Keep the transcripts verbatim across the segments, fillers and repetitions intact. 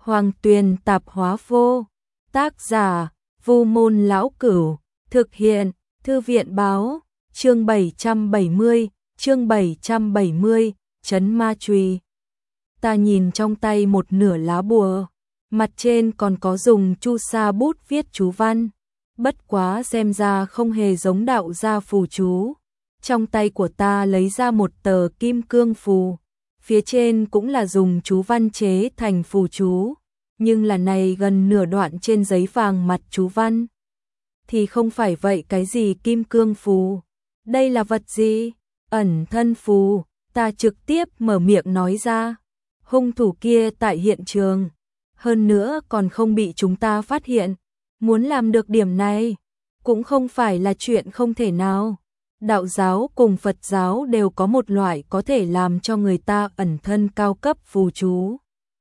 Hoàng Tuyền Tạp Hóa Vô. Tác giả: Vu Môn Lão Cửu. Thực hiện: Thư viện báo. Chương bảy trăm bảy mươi, chương bảy trăm bảy mươi, Trấn Ma Chùy. Ta nhìn trong tay một nửa lá bùa, mặt trên còn có dùng chu sa bút viết chú văn, bất quá xem ra không hề giống đạo gia phù chú. Trong tay của ta lấy ra một tờ kim cương phù, phía trên cũng là dùng chú văn chế thành phù chú, nhưng là này gần nửa đoạn trên giấy vàng mặt chú văn thì không phải vậy. Cái gì kim cương phù? Đây là vật gì? Ẩn thân phù. Ta trực tiếp mở miệng nói ra. Hung thủ kia tại hiện trường, hơn nữa còn không bị chúng ta phát hiện. Muốn làm được điểm này cũng không phải là chuyện không thể nào. Đạo giáo cùng Phật giáo đều có một loại có thể làm cho người ta ẩn thân cao cấp phù chú.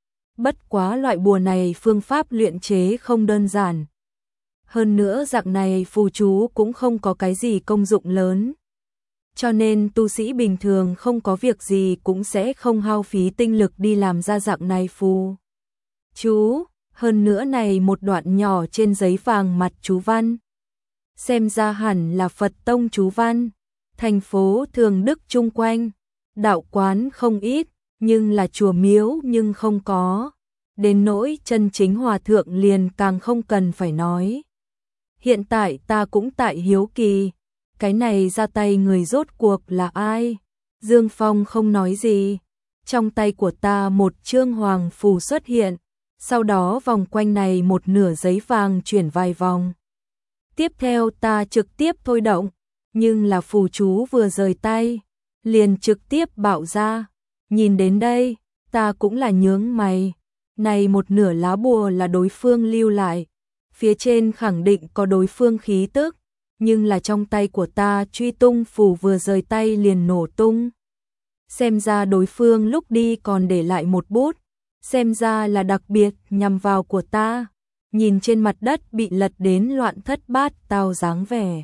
Bất quá loại bùa này phương pháp luyện chế không đơn giản. Hơn nữa dạng này phù chú cũng không có cái gì công dụng lớn. Cho nên tu sĩ bình thường không có việc gì cũng sẽ không hao phí tinh lực đi làm ra dạng này phù chú. Hơn nữa này một đoạn nhỏ trên giấy vàng mặt chú văn, xem ra hẳn là Phật tông chú văn. Thành phố Thường Đức chung quanh, đạo quán không ít, nhưng là chùa miếu nhưng không có. Đến nỗi chân chính hòa thượng liền càng không cần phải nói. Hiện tại ta cũng tại hiếu kỳ, cái này ra tay người rốt cuộc là ai? Dương Phong không nói gì. Trong tay của ta một chương hoàng phù xuất hiện, sau đó vòng quanh này một nửa giấy vàng chuyển vài vòng. Tiếp theo ta trực tiếp thôi động, nhưng là phù chú vừa rời tay, liền trực tiếp bạo ra. Nhìn đến đây, ta cũng là nhướng mày. Này một nửa lá bùa là đối phương lưu lại, phía trên khẳng định có đối phương khí tức, nhưng là trong tay của ta truy tung phù vừa rời tay liền nổ tung. Xem ra đối phương lúc đi còn để lại một bút, xem ra là đặc biệt nhằm vào của ta. Nhìn trên mặt đất bị lật đến loạn thất bát tao dáng vẻ,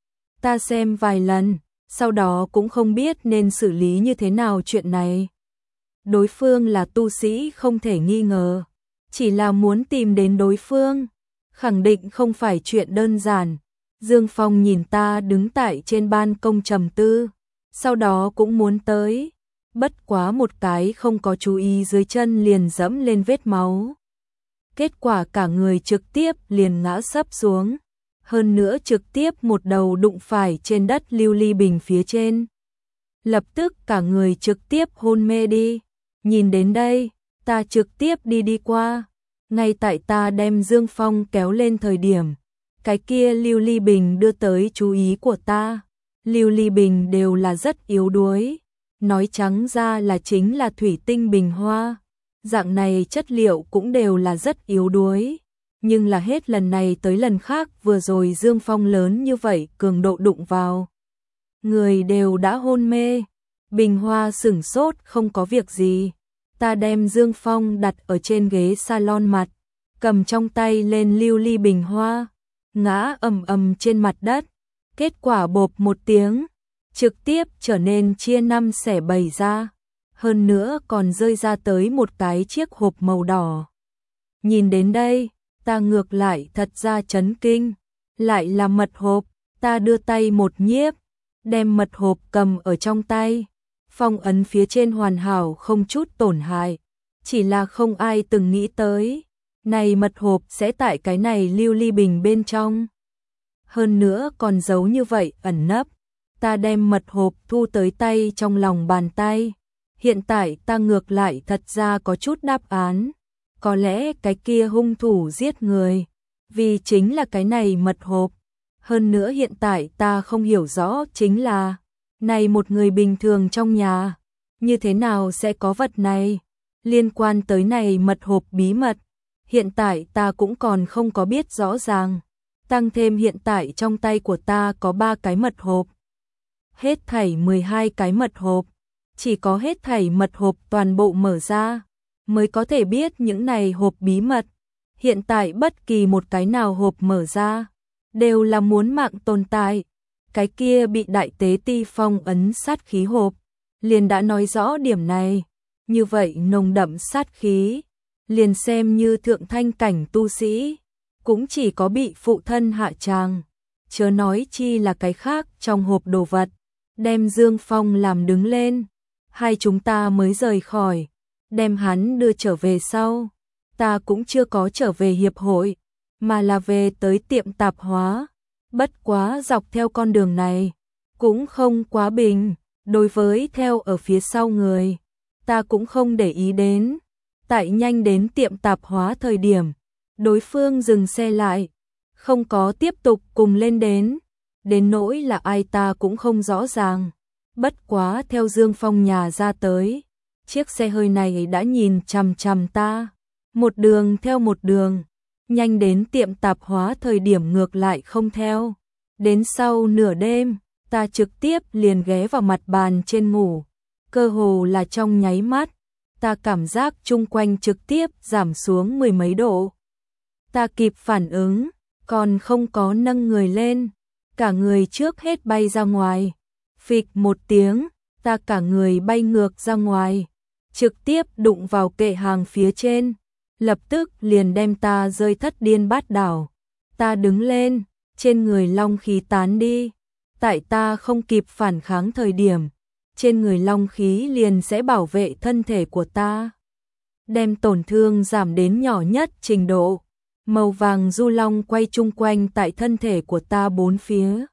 ta xem vài lần, sau đó cũng không biết nên xử lý như thế nào chuyện này. Đối phương là tu sĩ không thể nghi ngờ, chỉ là muốn tìm đến đối phương, khẳng định không phải chuyện đơn giản. Dương Phong nhìn ta đứng tại trên ban công trầm tư, sau đó cũng muốn tới, bất quá một cái không có chú ý dưới chân liền dẫm lên vết máu. Kết quả cả người trực tiếp liền ngã sấp xuống, hơn nữa trực tiếp một đầu đụng phải trên đất lưu ly bình phía trên. Lập tức cả người trực tiếp hôn mê đi. Nhìn đến đây, ta trực tiếp đi đi qua. Ngay tại ta đem Dương Phong kéo lên thời điểm, cái kia lưu ly bình đưa tới chú ý của ta. Lưu ly bình đều là rất yếu đuối, nói trắng ra là chính là thủy tinh bình hoa. Dạng này chất liệu cũng đều là rất yếu đuối, nhưng là hết lần này tới lần khác vừa rồi Dương Phong lớn như vậy cường độ đụng vào, người đều đã hôn mê. Bình hoa sửng sốt không có việc gì. Ta đem Dương Phong đặt ở trên ghế salon mặt, cầm trong tay lên lưu ly bình hoa, ngã ầm ầm trên mặt đất. Kết quả bộp một tiếng, trực tiếp trở nên chia năm xẻ bảy ra. Hơn nữa còn rơi ra tới một cái chiếc hộp màu đỏ. Nhìn đến đây, ta ngược lại thật ra chấn kinh. Lại là mật hộp. Ta đưa tay một nhiếp, đem mật hộp cầm ở trong tay. Phong ấn phía trên hoàn hảo không chút tổn hại. Chỉ là không ai từng nghĩ tới, này mật hộp sẽ tại cái này lưu ly bình bên trong. Hơn nữa còn giấu như vậy ẩn nấp. Ta đem mật hộp thu tới tay trong lòng bàn tay. Hiện tại ta ngược lại thật ra có chút đáp án. Có lẽ cái kia hung thủ giết người vì chính là cái này mật hộp. Hơn nữa hiện tại ta không hiểu rõ chính là này một người bình thường trong nhà như thế nào sẽ có vật này. Liên quan tới này mật hộp bí mật, hiện tại ta cũng còn không có biết rõ ràng. Tăng thêm hiện tại trong tay của ta có ba cái mật hộp, hết thảy mười hai cái mật hộp. Chỉ có hết thảy mật hộp toàn bộ mở ra mới có thể biết những này hộp bí mật. Hiện tại bất kỳ một cái nào hộp mở ra đều là muốn mạng tồn tại. Cái kia bị đại tế ti phong ấn sát khí hộp liền đã nói rõ điểm này. Như vậy nồng đậm sát khí liền xem như thượng thanh cảnh tu sĩ, cũng chỉ có bị phụ thân hạ tràng, chớ nói chi là cái khác. Trong hộp đồ vật, đem Dương Phong làm đứng lên, hai chúng ta mới rời khỏi, đem hắn đưa trở về sau. Ta cũng chưa có trở về hiệp hội, mà là về tới tiệm tạp hóa. Bất quá dọc theo con đường này, cũng không quá bình, đối với theo ở phía sau người, ta cũng không để ý đến. Tại nhanh đến tiệm tạp hóa thời điểm, đối phương dừng xe lại, không có tiếp tục cùng lên đến, đến nỗi là ai ta cũng không rõ ràng. Bất quá theo Dương Phong nhà ra tới, chiếc xe hơi này đã nhìn chằm chằm ta, một đường theo một đường, nhanh đến tiệm tạp hóa thời điểm ngược lại không theo. Đến sau nửa đêm, ta trực tiếp liền ghé vào mặt bàn trên ngủ, cơ hồ là trong nháy mắt, ta cảm giác chung quanh trực tiếp giảm xuống mười mấy độ. Ta kịp phản ứng, còn không có nâng người lên, cả người trước hết bay ra ngoài. Phịch một tiếng, ta cả người bay ngược ra ngoài, trực tiếp đụng vào kệ hàng phía trên, lập tức liền đem ta rơi thất điên bát đảo. Ta đứng lên, trên người long khí tán đi, tại ta không kịp phản kháng thời điểm, trên người long khí liền sẽ bảo vệ thân thể của ta, đem tổn thương giảm đến nhỏ nhất trình độ. Màu vàng du long quay chung quanh tại thân thể của ta bốn phía.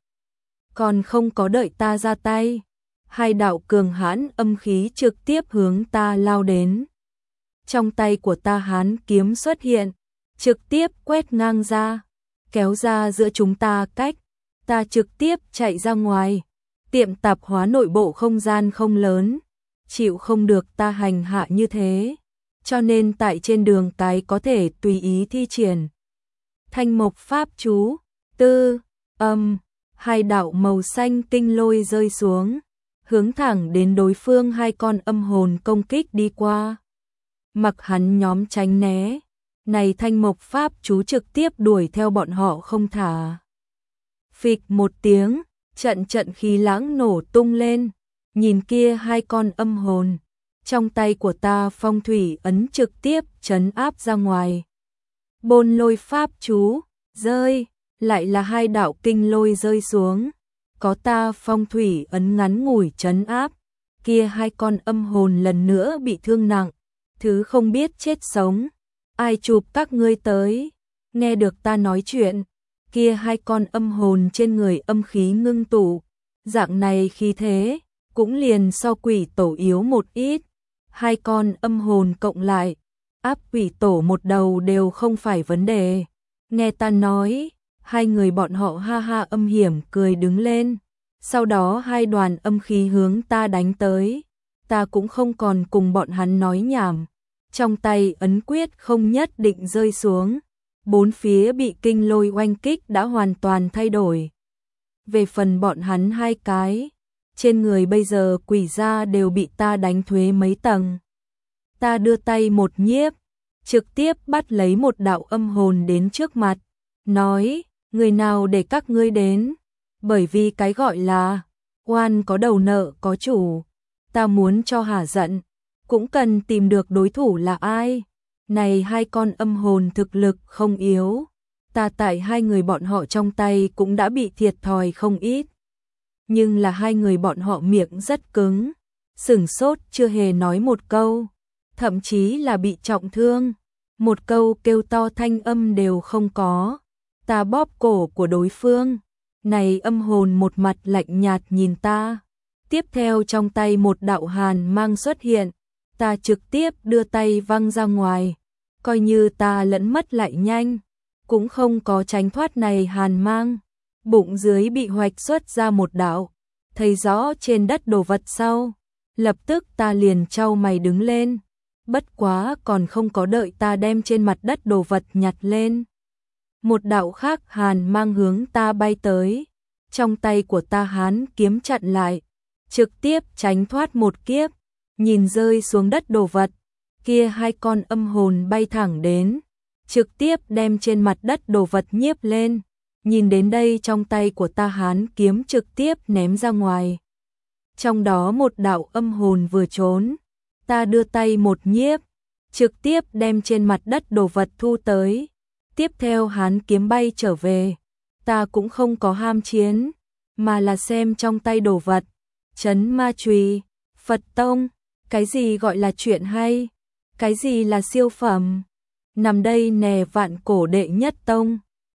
Còn không có đợi ta ra tay, hai đạo cường hãn âm khí trực tiếp hướng ta lao đến. Trong tay của ta hán kiếm xuất hiện, trực tiếp quét ngang ra, kéo ra giữa chúng ta cách. Ta trực tiếp chạy ra ngoài. Tiệm tạp hóa nội bộ không gian không lớn, chịu không được ta hành hạ như thế, cho nên tại trên đường cái có thể tùy ý thi triển thanh mộc pháp chú. Tư, âm, hai đạo màu xanh kinh lôi rơi xuống, hướng thẳng đến đối phương hai con âm hồn công kích đi qua. Mặc hắn nhóm tránh né, này thanh mộc pháp chú trực tiếp đuổi theo bọn họ không thả. Phịch một tiếng, trận trận khí lãng nổ tung lên, nhìn kia hai con âm hồn, trong tay của ta phong thủy ấn trực tiếp trấn áp ra ngoài. Bôn lôi pháp chú, rơi, lại là hai đạo kinh lôi rơi xuống, có ta phong thủy ấn ngắn ngủi trấn áp, kia hai con âm hồn lần nữa bị thương nặng, thứ không biết chết sống. Ai chụp các ngươi tới? Nghe được ta nói chuyện, kia hai con âm hồn trên người âm khí ngưng tụ, dạng này khí thế, cũng liền so quỷ tổ yếu một ít. Hai con âm hồn cộng lại, áp quỷ tổ một đầu đều không phải vấn đề. Nghe ta nói, hai người bọn họ ha ha âm hiểm cười đứng lên, sau đó hai đoàn âm khí hướng ta đánh tới. Ta cũng không còn cùng bọn hắn nói nhảm, trong tay ấn quyết không nhất định rơi xuống. Bốn phía bị kinh lôi oanh kích đã hoàn toàn thay đổi. Về phần bọn hắn hai cái, trên người bây giờ quỷ gia đều bị ta đánh thuế mấy tầng. Ta đưa tay một nhiếp, trực tiếp bắt lấy một đạo âm hồn đến trước mặt, nói, người nào để các ngươi đến? Bởi vì cái gọi là oan có đầu nợ có chủ, ta muốn cho hả giận, cũng cần tìm được đối thủ là ai. Này hai con âm hồn thực lực không yếu, ta tại hai người bọn họ trong tay cũng đã bị thiệt thòi không ít. Nhưng là hai người bọn họ miệng rất cứng, sửng sốt chưa hề nói một câu, thậm chí là bị trọng thương, một câu kêu to thanh âm đều không có. Ta bóp cổ của đối phương, này âm hồn một mặt lạnh nhạt nhìn ta. Tiếp theo trong tay một đạo hàn mang xuất hiện, ta trực tiếp đưa tay văng ra ngoài. Coi như ta lẫn mất lại nhanh, cũng không có tránh thoát này hàn mang. Bụng dưới bị hoạch xuất ra một đạo, thấy rõ trên đất đồ vật sau, lập tức ta liền chau mày đứng lên. Bất quá còn không có đợi ta đem trên mặt đất đồ vật nhặt lên, một đạo khác hàn mang hướng ta bay tới, trong tay của ta hán kiếm chặn lại, trực tiếp tránh thoát một kiếp. Nhìn rơi xuống đất đồ vật, kia hai con âm hồn bay thẳng đến, trực tiếp đem trên mặt đất đồ vật nhiếp lên. Nhìn đến đây trong tay của ta hán kiếm trực tiếp ném ra ngoài. Trong đó một đạo âm hồn vừa trốn, ta đưa tay một nhiếp, trực tiếp đem trên mặt đất đồ vật thu tới. Tiếp theo hắn kiếm bay trở về. Ta cũng không có ham chiến, mà là xem trong tay đồ vật. Trấn Ma Chùy, Phật Tông, cái gì gọi là chuyện hay? Cái gì là siêu phẩm? Nằm đây nè vạn cổ đệ nhất tông.